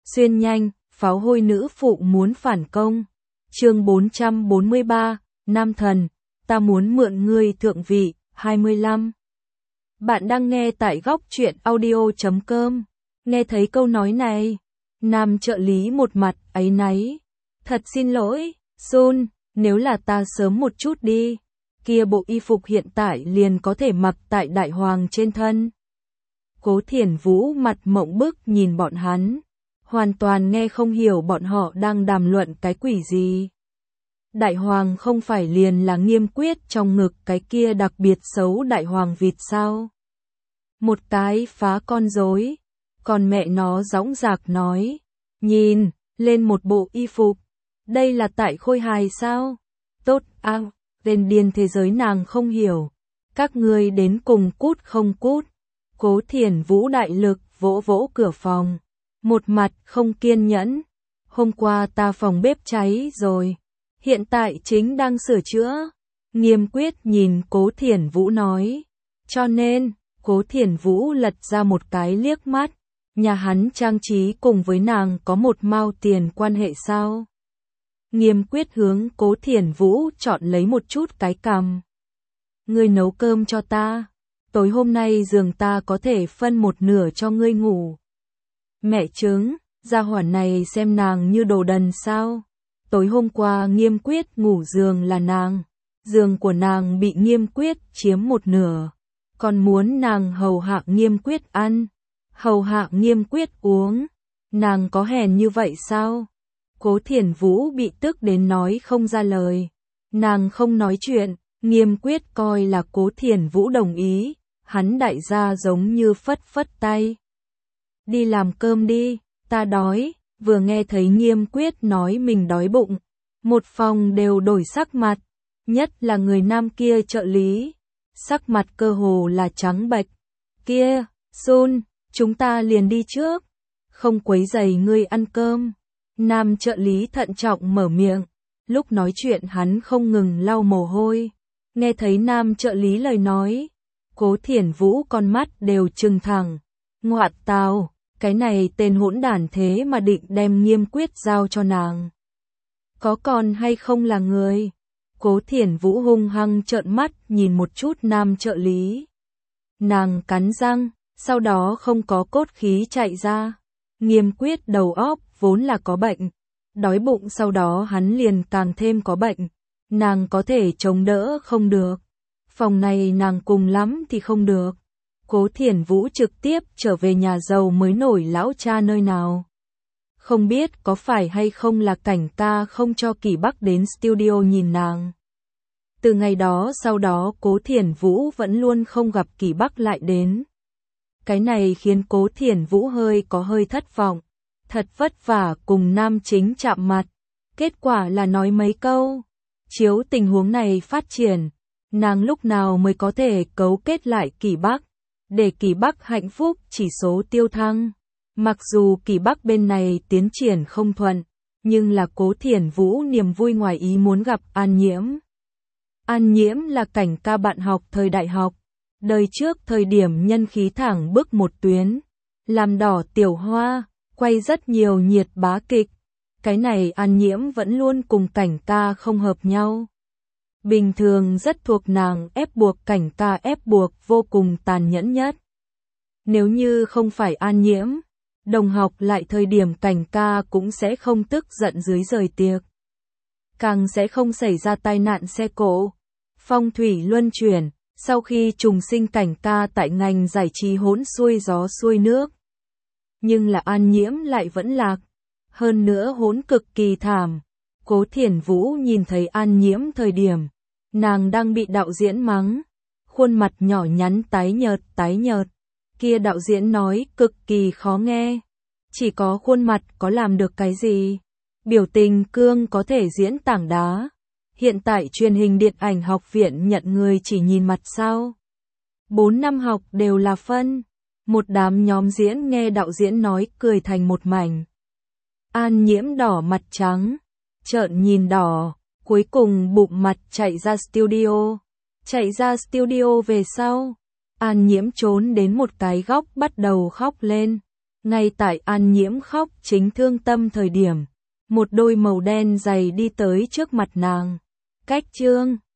Xuyên nhanh, pháo hôi nữ phụ muốn phản công. Chương 443, Nam thần, ta muốn mượn ngươi thượng vị, 25. Bạn đang nghe tại góc truyện audio.com. Nghe thấy câu nói này, nam trợ lý một mặt áy náy. Thật xin lỗi, Sun, nếu là ta sớm một chút đi, kia bộ y phục hiện tại liền có thể mặc tại đại hoàng trên thân. Cố Thiển Vũ mặt mộng bức nhìn bọn hắn, hoàn toàn nghe không hiểu bọn họ đang đàm luận cái quỷ gì. Đại hoàng không phải liền là Nghiêm Quyết trong ngực cái kia đặc biệt xấu đại hoàng vịt sao? Một cái phá con rối, còn mẹ nó dõng dạc nói, nhìn, lên một bộ y phục, đây là tại khôi hài sao? Tốt, tên điên thế giới nàng không hiểu, các ngươi đến cùng cút không cút. Cố Thiển Vũ đại lực vỗ vỗ cửa phòng, một mặt không kiên nhẫn, hôm qua ta phòng bếp cháy rồi, hiện tại chính đang sửa chữa. Nghiêm Quyết nhìn Cố Thiển Vũ nói, cho nên, Cố Thiển Vũ lật ra một cái liếc mắt, nhà hắn trang trí cùng với nàng có một mao tiền quan hệ sao? Nghiêm Quyết hướng Cố Thiển Vũ chọn lấy một chút cái cằm. Ngươi nấu cơm cho ta, tối hôm nay giường ta có thể phân một nửa cho ngươi ngủ. Mẹ chứng, gia hỏa này xem nàng như đồ đần sao? Tối hôm qua Nghiêm Quyết ngủ giường là nàng, giường của nàng bị Nghiêm Quyết chiếm một nửa, còn muốn nàng hầu hạ Nghiêm Quyết ăn, hầu hạ Nghiêm Quyết uống, nàng có hèn như vậy sao? Cố Thiển Vũ bị tức đến nói không ra lời, nàng không nói chuyện, Nghiêm Quyết coi là Cố Thiển Vũ đồng ý, hắn đại gia giống như phất phất tay. Đi làm cơm đi, ta đói. Vừa nghe thấy Nghiêm Quyết nói mình đói bụng, một phòng đều đổi sắc mặt, nhất là người nam kia trợ lý, sắc mặt cơ hồ là trắng bệch. Kia, Sun, chúng ta liền đi trước, không quấy rầy ngươi ăn cơm. Nam trợ lý thận trọng mở miệng, lúc nói chuyện hắn không ngừng lau mồ hôi. Nghe thấy nam trợ lý lời nói, Cố Thiển Vũ con mắt đều trừng thẳng. Ngoạn tào, cái này tên hỗn đản thế mà định đem Nghiêm Quyết giao cho nàng. Có còn hay không là người? Cố Thiển Vũ hung hăng trợn mắt nhìn một chút nam trợ lý. Nàng cắn răng, sau đó không có cốt khí chạy ra. Nghiêm Quyết đầu óc vốn là có bệnh, đói bụng sau đó hắn liền càng thêm có bệnh. Nàng có thể chống đỡ không được. Phòng này nàng cùng lắm thì không được. Cố Thiển Vũ trực tiếp trở về nhà giàu mới nổi lão cha nơi nào. Không biết có phải hay không là Cảnh ca không cho Kỳ Bắc đến studio nhìn nàng. Từ ngày đó sau đó Cố Thiển Vũ vẫn luôn không gặp Kỳ Bắc lại đến. Cái này khiến Cố Thiển Vũ hơi thất vọng. Thật vất vả cùng nam chính chạm mặt. Kết quả là nói mấy câu. Chiếu tình huống này phát triển, nàng lúc nào mới có thể cấu kết lại Kỳ Bắc. Để Kỳ Bắc hạnh phúc chỉ số tiêu thăng. Mặc dù Kỳ Bắc bên này tiến triển không thuận, nhưng là Cố Thiển Vũ niềm vui ngoài ý muốn gặp An Nhiễm. An Nhiễm là Cảnh ca bạn học thời đại học. Đời trước thời điểm nhân khí thẳng bước một tuyến. Làm đỏ tiểu hoa, quay rất nhiều nhiệt bá kịch. Cái này An Nhiễm vẫn luôn cùng Cảnh ca không hợp nhau. Bình thường rất thuộc nàng ép buộc Cảnh ca ép buộc vô cùng tàn nhẫn nhất. Nếu như không phải An Nhiễm, đồng học lại thời điểm Cảnh ca cũng sẽ không tức giận dưới rời tiệc. Càng sẽ không xảy ra tai nạn xe cộ. Phong thủy luân chuyển, sau khi trùng sinh Cảnh ca tại ngành giải trí hỗn xuôi gió xuôi nước. Nhưng là An Nhiễm lại vẫn lạc, hơn nữa hỗn cực kỳ thảm. Cố Thiển Vũ nhìn thấy An Nhiễm thời điểm, nàng đang bị đạo diễn mắng, khuôn mặt nhỏ nhắn tái nhợt. Kia đạo diễn nói cực kỳ khó nghe, chỉ có khuôn mặt có làm được cái gì? Biểu tình cương có thể diễn tảng đá. Hiện tại truyền hình điện ảnh học viện nhận người chỉ nhìn mặt sao? 4 năm học đều là phân. Một đám nhóm diễn nghe đạo diễn nói cười thành một mảnh. An Nhiễm đỏ mặt trắng, trợn nhìn đỏ, cuối cùng bụng mặt chạy ra studio. Chạy ra studio về sau, An Nhiễm trốn đến một cái góc bắt đầu khóc lên. Ngay tại An Nhiễm khóc chính thương tâm thời điểm, một đôi màu đen dày đi tới trước mặt nàng. Cách chương